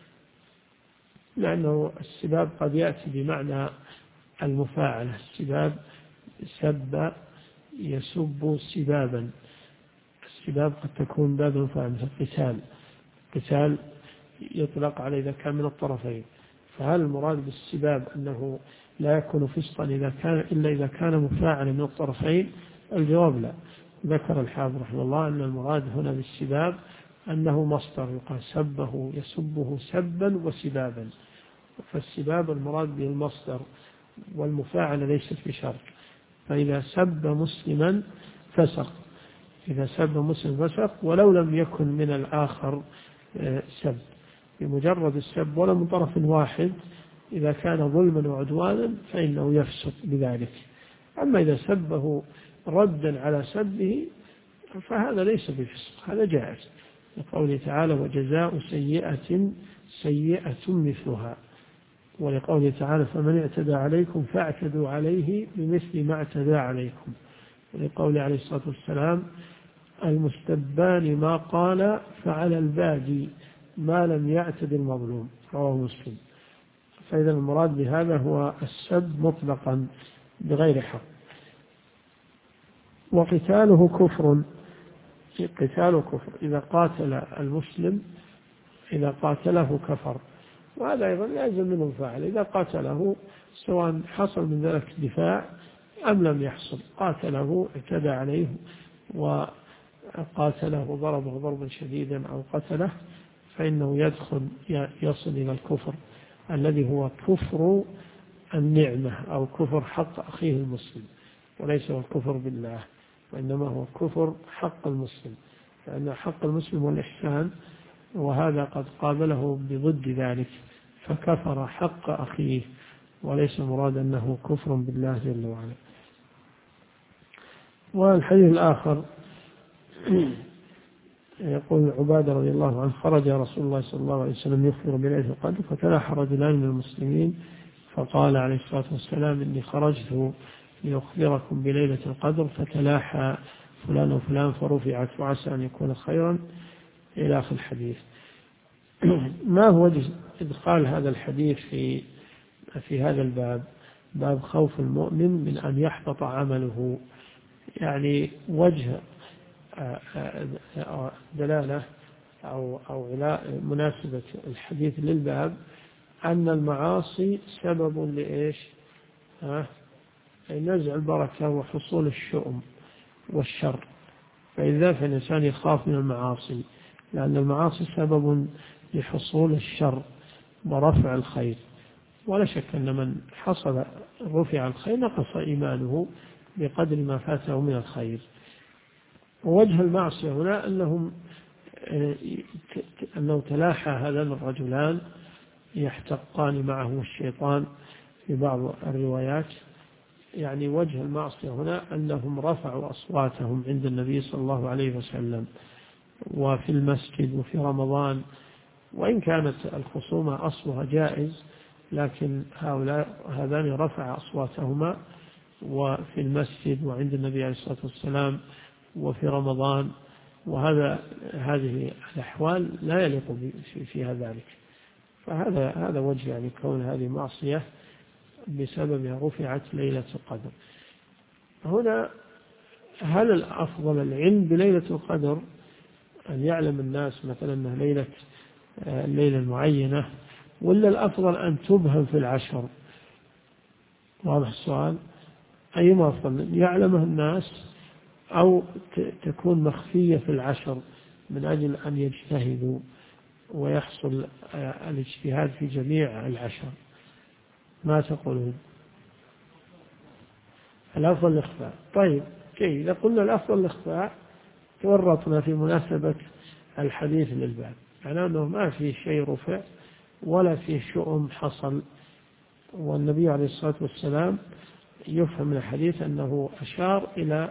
لأنه السباب قد يأتي بمعنى المفاعلة، السباب سب يسب سبابا، السباب قد تكون باب المفاعلة مثل القتال يطلق عليه إذا كان من الطرفين. فهل المراد بالسباب أنه لا يكون فسقا إلا إذا كان مفاعلا من الطرفين؟ الجواب لا. ذكر الحافظ رحمه الله أن المراد هنا بالسباب أنه مصدر، يقال سبه يسبه سبا وسبابا، فالسباب المراد به المصدر، والمفاعل ليست بشرط. فإذا سب مسلما فسق، إذا سب مسلم فسق ولو لم يكن من الآخر سب، بمجرد السب ولا من طرف واحد إذا كان ظلما وعدوانا فإنه يفسق بذلك. أما إذا سبه ردا على سبه فهذا ليس بفسق، هذا جائز، لقوله تعالى وجزاء سيئة سيئة مثلها، ولقوله تعالى فمن اعتدى عليكم فاعتدوا عليه بمثل ما اعتدى عليكم، ولقوله عليه الصلاة والسلام المستبان ما قال فعلى البادي ما لم يعتد المظلوم، رواه مسلم. فإذا المراد بهذا هو السب مطلقا بغير حق. وقتاله كفر، قتاله كفر، إذا قاتل المسلم إذا قاتله كفر، وهذا أيضا لازم منه الفاعل، إذا قاتله سواء حصل من ذلك دفاع أم لم يحصل، قاتله اعتدى عليه وقاتله ضربه ضربا شديدا أو قتله، فإنه يصل إلى الكفر الذي هو كفر النعمة أو كفر حق أخيه المسلم، وليس هو الكفر بالله، وإنما هو كفر حق المسلم، لأن حق المسلم والإحسان، وهذا قد قابله بضد ذلك فكفر حق أخيه، وليس مراد أنه كفر بالله جل وعلا. والحديث الآخر يقول عبادة رضي الله عنه خرج رسول الله صلى الله عليه وسلم يخبر بليلة القدر فتلاحى رجلان من المسلمين فقال عليه الصلاة والسلام إني خرجت لأخبركم بليلة القدر فتلاحى فلان وفلان فرفعت وعسى أن يكون خيرا إلى آخر الحديث. ما هو وجه إدخال هذا الحديث في هذا الباب، باب خوف المؤمن من أن يحبط عمله؟ يعني وجه دلالة أو مناسبة الحديث للباب أن المعاصي سبب لإيش؟ نزع البركة وحصول الشؤم والشر، فإذا فالإنسان يخاف من المعاصي، لأن المعاصي سبب لحصول الشر ورفع الخير، ولا شك أن من حصل رفع الخير نقص إيمانه بقدر ما فاته من الخير. ووجه المعصية هنا أنه تلاحى هذان الرجلان يحتقان معه الشيطان في بعض الروايات، يعني وجه المعصية هنا أنهم رفعوا أصواتهم عند النبي صلى الله عليه وسلم وفي المسجد وفي رمضان، وإن كانت الخصومة أصلها جائز، لكن هذان رفع أصواتهما وفي المسجد وعند النبي عليه الصلاة والسلام وفي رمضان، هذه الأحوال لا يليق فيها ذلك. فهذا وجه يعني كون هذه معصية بسببها رفعت ليلة القدر. هنا هل الأفضل العلم بليلة القدر، أن يعلم الناس مثلا أنها الليلة المعينة، ولا الأفضل أن تبهم في العشر؟ واضح السؤال؟ أيما أفضل، يعلمه الناس أو تكون مخفية في العشر من أجل أن يجتهدوا ويحصل الاجتهاد في جميع العشر؟ ما تقولون؟ الأفضل الإخفاء. طيب إذا قلنا الأفضل الإخفاء تورطنا في مناسبة الحديث للباب، يعني أنه ما في شيء رفع ولا في شؤم حصل، والنبي عليه الصلاة والسلام يفهم من الحديث أنه أشار إلى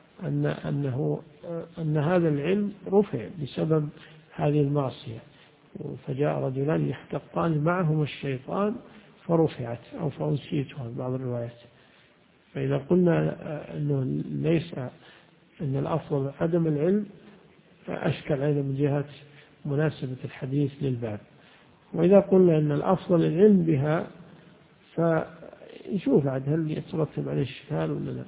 أن هذا العلم رفع بسبب هذه المعصية، فجاء رجلان يحتقان معهم الشيطان فرفعت أو فأنسيتها بعض الروايات. فإذا قلنا أنه ليس أن الأفضل عدم العلم فأشكل أيضا من جهة مناسبة الحديث للباب. وإذا قلنا أن الأفضل العلم بها فنشوف عاد هل يترتب عليه الشكال ولا لا.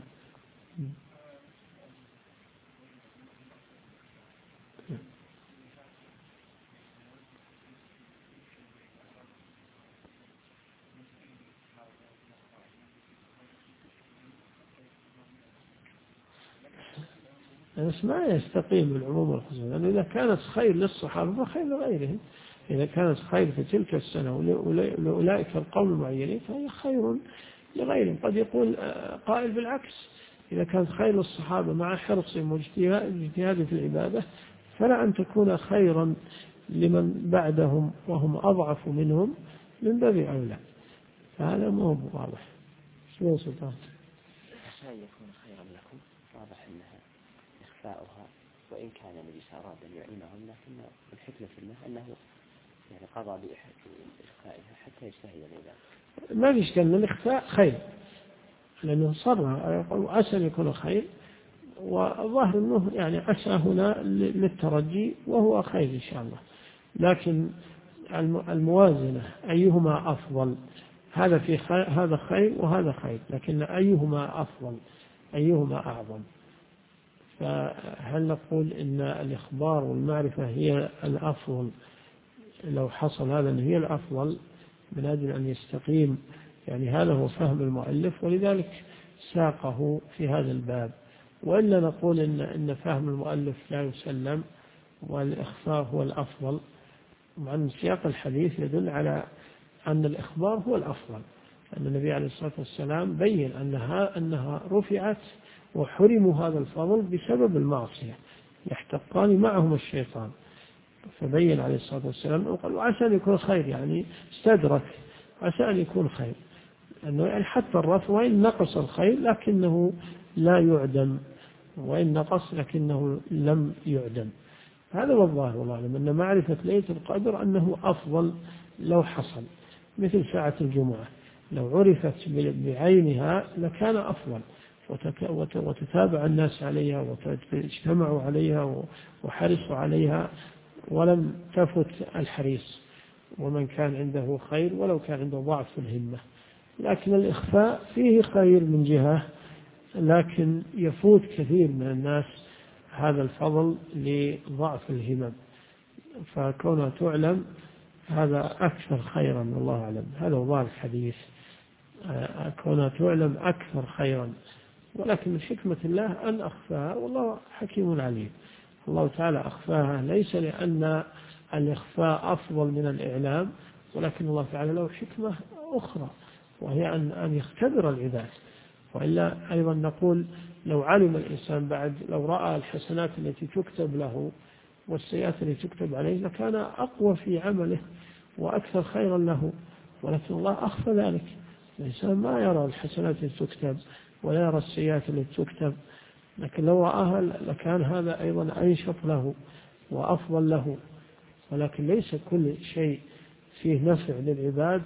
بس ما يستقيم العموم والخصوص، لأنه إذا كانت خير للصحابة فخير لغيرهم. إذا كانت خير في تلك السنة ولأولئك القوم المعينين فهي خير لغيرهم. قد يقول قائل بالعكس، إذا كانت خير للصحابة مع حرصهم واجتهادهم في العبادة فلا أن تكون خيرا لمن بعدهم وهم أضعف منهم من باب أولى. فهذا مو واضح. شو سلطان؟ عشان يكون خيرا لكم واضح أنها إخفاؤها، وإن كان النبي أراد أن يعلمهم، لكن الحكمة في الله أنه يعني قضى بإخفائها حتى يجتهد العباد. ما في إشكال، الإخفاء خير لأنه صر عسى أن يكون خير، والظاهر أنه يعني عسى هنا للترجي وهو خير إن شاء الله. لكن الموازنة أيهما أفضل، هذا في خير، هذا خير وهذا خير، لكن أيهما أفضل، أيهما أعظم؟ فهل نقول إن الإخبار والمعرفة هي الأفضل لو حصل هذا أن هي الأفضل من أجل أن يستقيم؟ يعني هذا هو فهم المؤلف ولذلك ساقه في هذا الباب. وإلا نقول إن فهم المؤلف لا يسلم والإخفاء هو الأفضل، مع أن سياق الحديث يدل على أن الإخبار هو الأفضل، أن النبي عليه الصلاة والسلام بين أنها رفعت وحرموا هذا الفضل بسبب المعصية، يحتقان معهم الشيطان، فبين عليه الصلاة والسلام وقال وعسى أن يكون خير، يعني استدرك عسى أن يكون خير، أنه يعني حتى الرفع وإن نقص الخير لكنه لا يعدم، وإن نقص لكنه لم يعدم. هذا هو الظاهر والله أعلم، أن معرفة ليلة القدر أنه أفضل لو حصل، مثل ساعة الجمعة لو عرفت بعينها لكان أفضل، وتتابع الناس عليها واجتمعوا عليها وحرصوا عليها ولم تفت الحريص ومن كان عنده خير ولو كان عنده ضعف في الهمة. لكن الإخفاء فيه خير من جهة، لكن يفوت كثير من الناس هذا الفضل لضعف الهمم، فكونها تعلم هذا أكثر خيرا والله أعلم. هذا هو ظاهر الحديث، كونها تعلم أكثر خيرا، ولكن من حكمة الله أن أخفاها والله حكيم عليم. الله تعالى أخفاها ليس لأن الإخفاء أفضل من الإعلام، ولكن الله تعالى له حكمة أخرى وهي أن يختبر العباد. وإلا أيضا نقول لو علم الإنسان بعد، لو رأى الحسنات التي تكتب له والسيئات التي تكتب عليه لكان أقوى في عمله وأكثر خيرا له، ولكن الله أخفى ذلك. الإنسان ما يرى الحسنات التي تكتب ولا يرى السيئات التي تكتب، لكن لو رآها لكان هذا أيضا أنشط له وأفضل له. ولكن ليس كل شيء فيه نفع للعباد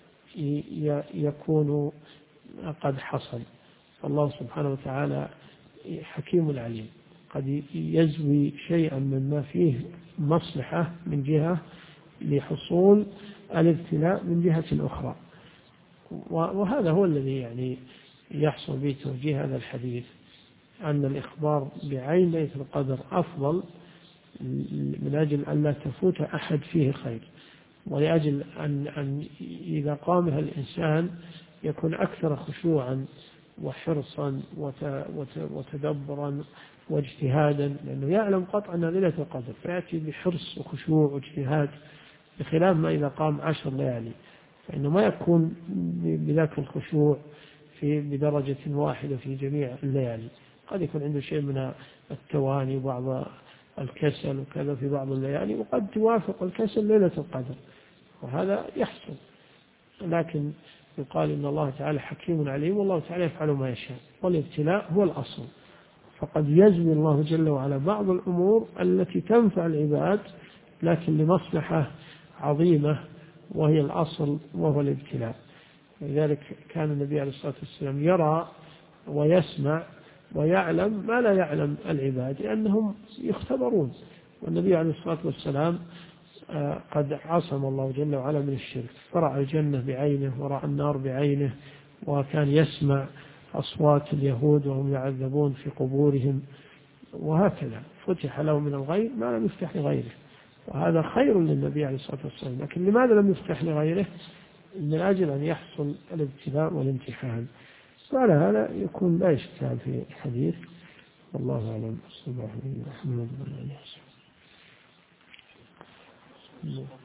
يكون قد حصل. الله سبحانه وتعالى حكيم عليم، قد يزوي شيئا مما فيه مصلحة من جهة لحصول الابتلاء من جهة أخرى. وهذا هو الذي يعني يحصل به توجيه هذا الحديث، أن الإخبار بعين ليلة القدر أفضل من أجل أن لا تفوت أحد فيه خير، ولأجل أن إذا قامها الإنسان يكون أكثر خشوعا وحرصا وتدبرا واجتهادا، لأنه يعلم قطعا أن ليلة القدر فيأتي بحرص وخشوع واجتهاد، بخلاف ما إذا قام 10 ليالي فإنه ما يكون بذاك الخشوع بدرجة واحدة في جميع الليالي، قد يكون عنده شيء من التواني وبعض الكسل وكذا في بعض الليالي، وقد توافق الكسل ليلة القدر وهذا يحصل. لكن يقال إن الله تعالى حكيم عليم والله تعالى يفعل ما يشاء، والابتلاء هو الأصل، فقد يزوي الله جل وعلا بعض الأمور التي تنفع العباد لكن لمصلحة عظيمة وهي الأصل وهو الابتلاء. لذلك كان النبي عليه الصلاة والسلام يرى ويسمع ويعلم ما لا يعلم العباد لأنهم يختبرون، والنبي عليه الصلاة والسلام قد عصم الله جل وعلا من الشرك، فرأى الجنة بعينه ورأى النار بعينه، وكان يسمع أصوات اليهود وهم يعذبون في قبورهم، وهكذا فتح له من الغيب ما لم يفتح لغيره، وهذا خير للنبي عليه الصلاة والسلام. لكن لماذا لم يفتح لغيره؟ من أجل أن يحصل الابتلاء والامتحان. وعلى هذا يكون لا إشكال في الحديث، الله أعلم. صلى الله عليه وسلم.